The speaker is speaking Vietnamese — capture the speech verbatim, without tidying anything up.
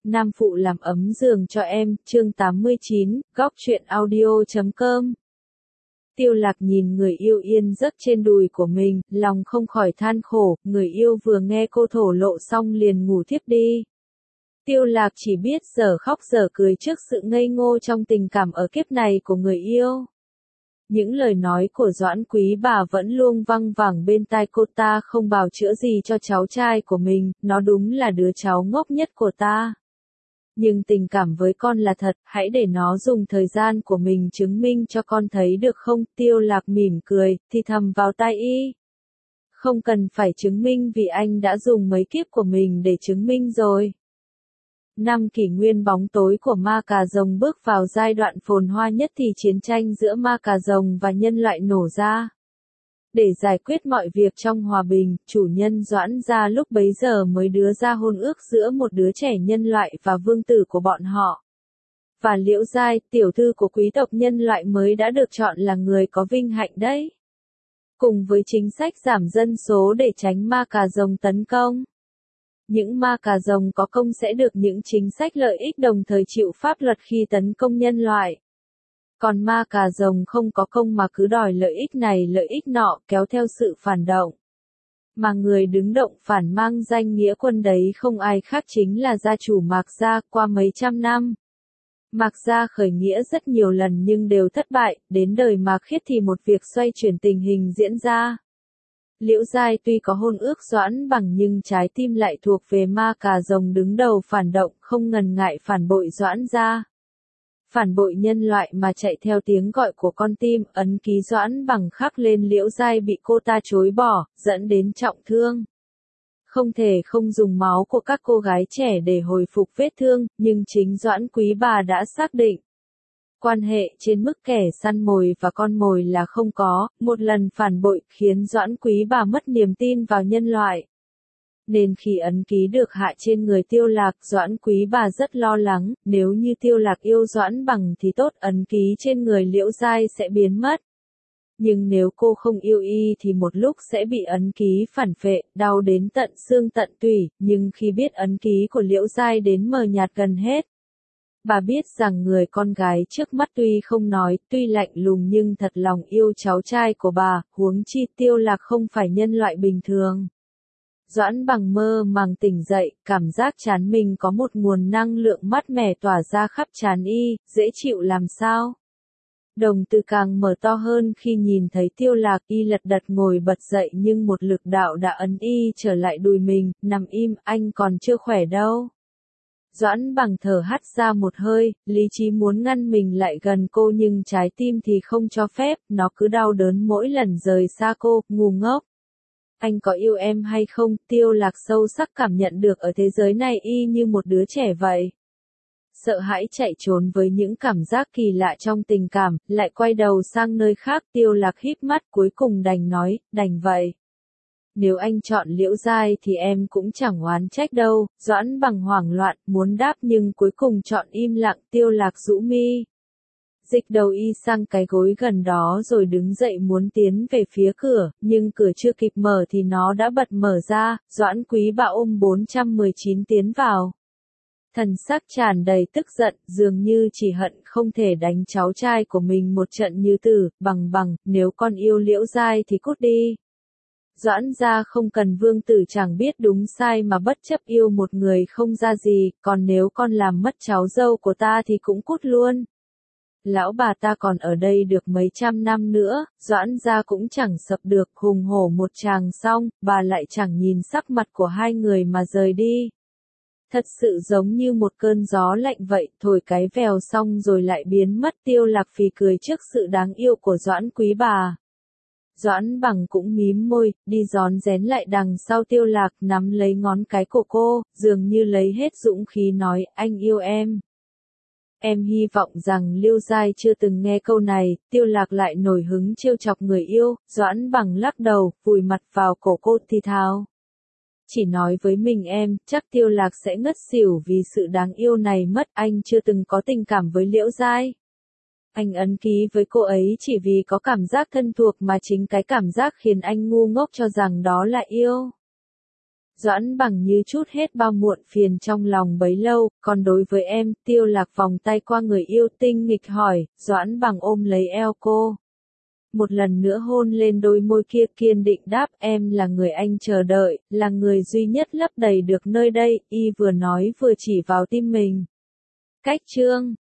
Nam phụ làm ấm giường cho em, chương tám mươi chín, góc truyện audio chấm com. Tiêu Lạc nhìn người yêu yên giấc trên đùi của mình, lòng không khỏi than khổ, người yêu vừa nghe cô thổ lộ xong liền ngủ thiếp đi. Tiêu Lạc chỉ biết giờ khóc giờ cười trước sự ngây ngô trong tình cảm ở kiếp này của người yêu. Những lời nói của Doãn Quý bà vẫn luôn văng vẳng bên tai cô ta, không bào chữa gì cho cháu trai của mình, nó đúng là đứa cháu ngốc nhất của ta. Nhưng tình cảm với con là thật, hãy để nó dùng thời gian của mình chứng minh cho con thấy được không? Tiêu Lạc mỉm cười, thì thầm vào tai y. Không cần phải chứng minh vì anh đã dùng mấy kiếp của mình để chứng minh rồi. Năm kỷ nguyên bóng tối của ma cà rồng bước vào giai đoạn phồn hoa nhất thì chiến tranh giữa ma cà rồng và nhân loại nổ ra. Để giải quyết mọi việc trong hòa bình, chủ nhân Doãn gia lúc bấy giờ mới đưa ra hôn ước giữa một đứa trẻ nhân loại và vương tử của bọn họ. Và Liễu Giai, tiểu thư của quý tộc nhân loại mới đã được chọn là người có vinh hạnh đấy. Cùng với chính sách giảm dân số để tránh ma cà rồng tấn công. Những ma cà rồng có công sẽ được những chính sách lợi ích đồng thời chịu pháp luật khi tấn công nhân loại. Còn ma cà rồng không có công mà cứ đòi lợi ích này lợi ích nọ, kéo theo sự phản động. Mà người đứng động phản mang danh nghĩa quân đấy không ai khác chính là gia chủ Mạc Gia. Qua mấy trăm năm, Mạc Gia khởi nghĩa rất nhiều lần nhưng đều thất bại, đến đời Mạc Khiết thì một việc xoay chuyển tình hình diễn ra. Liễu Giai tuy có hôn ước Doãn Bằng nhưng trái tim lại thuộc về ma cà rồng đứng đầu phản động, không ngần ngại phản bội Doãn gia. Phản bội nhân loại mà chạy theo tiếng gọi của con tim, ấn ký Doãn Bằng khắc lên Liễu Giai bị cô ta chối bỏ, dẫn đến trọng thương. Không thể không dùng máu của các cô gái trẻ để hồi phục vết thương, nhưng chính Doãn Quý bà đã xác định. Quan hệ trên mức kẻ săn mồi và con mồi là không có, một lần phản bội khiến Doãn Quý bà mất niềm tin vào nhân loại. Nên khi ấn ký được hạ trên người Tiêu Lạc, Doãn Quý bà rất lo lắng, nếu như Tiêu Lạc yêu Doãn Bằng thì tốt, ấn ký trên người Liễu Giai sẽ biến mất. Nhưng nếu cô không yêu y thì một lúc sẽ bị ấn ký phản phệ, đau đến tận xương tận tủy, nhưng khi biết ấn ký của Liễu Giai đến mờ nhạt gần hết. Bà biết rằng người con gái trước mắt tuy không nói, tuy lạnh lùng nhưng thật lòng yêu cháu trai của bà, huống chi Tiêu Lạc không phải nhân loại bình thường. Doãn Bằng mơ màng tỉnh dậy, cảm giác trán mình có một nguồn năng lượng mát mẻ tỏa ra khắp trán y, dễ chịu làm sao. Đồng tử càng mở to hơn khi nhìn thấy Tiêu Lạc, y lật đật ngồi bật dậy nhưng một lực đạo đã ấn y trở lại đùi mình, nằm im, anh còn chưa khỏe đâu. Doãn Bằng thở hắt ra một hơi, lý trí muốn ngăn mình lại gần cô nhưng trái tim thì không cho phép, nó cứ đau đớn mỗi lần rời xa cô, ngu ngốc. Anh có yêu em hay không? Tiêu Lạc sâu sắc cảm nhận được ở thế giới này y như một đứa trẻ vậy. Sợ hãi chạy trốn với những cảm giác kỳ lạ trong tình cảm, lại quay đầu sang nơi khác. Tiêu Lạc híp mắt cuối cùng đành nói, đành vậy. Nếu anh chọn Liễu Giai thì em cũng chẳng oán trách đâu. Doãn Bằng hoảng loạn, muốn đáp nhưng cuối cùng chọn im lặng. Tiêu Lạc rũ mi. Dịch đầu y sang cái gối gần đó rồi đứng dậy muốn tiến về phía cửa, nhưng cửa chưa kịp mở thì nó đã bật mở ra, Doãn Quý bà ôm bốn trăm mười chín tiến vào. Thần sắc tràn đầy tức giận, dường như chỉ hận không thể đánh cháu trai của mình một trận như tử. Bằng bằng, nếu con yêu Liễu Giai thì cút đi. Doãn gia không cần vương tử chẳng biết đúng sai mà bất chấp yêu một người không ra gì, còn nếu con làm mất cháu dâu của ta thì cũng cút luôn. Lão bà ta còn ở đây được mấy trăm năm nữa, Doãn gia cũng chẳng sập được, hùng hổ một tràng xong, bà lại chẳng nhìn sắc mặt của hai người mà rời đi. Thật sự giống như một cơn gió lạnh vậy, thổi cái vèo xong rồi lại biến mất. Tiêu Lạc phì cười trước sự đáng yêu của Doãn Quý bà. Doãn Bằng cũng mím môi, đi rón rén lại đằng sau Tiêu Lạc, nắm lấy ngón cái của cô, dường như lấy hết dũng khí nói, anh yêu em. Em hy vọng rằng Liễu Giai chưa từng nghe câu này. Tiêu Lạc lại nổi hứng trêu chọc người yêu. Doãn Bằng lắc đầu, vùi mặt vào cổ cô thì thào. Chỉ nói với mình em, chắc Tiêu Lạc sẽ ngất xỉu vì sự đáng yêu này mất. Anh chưa từng có tình cảm với Liễu Giai. Anh ấn ký với cô ấy chỉ vì có cảm giác thân thuộc mà chính cái cảm giác khiến anh ngu ngốc cho rằng đó là yêu. Doãn Bằng như chút hết bao muộn phiền trong lòng bấy lâu, còn đối với em, Tiêu Lạc vòng tay qua người yêu tinh nghịch hỏi, Doãn Bằng ôm lấy eo cô. Một lần nữa hôn lên đôi môi kia kiên định đáp em là người anh chờ đợi, là người duy nhất lấp đầy được nơi đây, y vừa nói vừa chỉ vào tim mình. Cách chương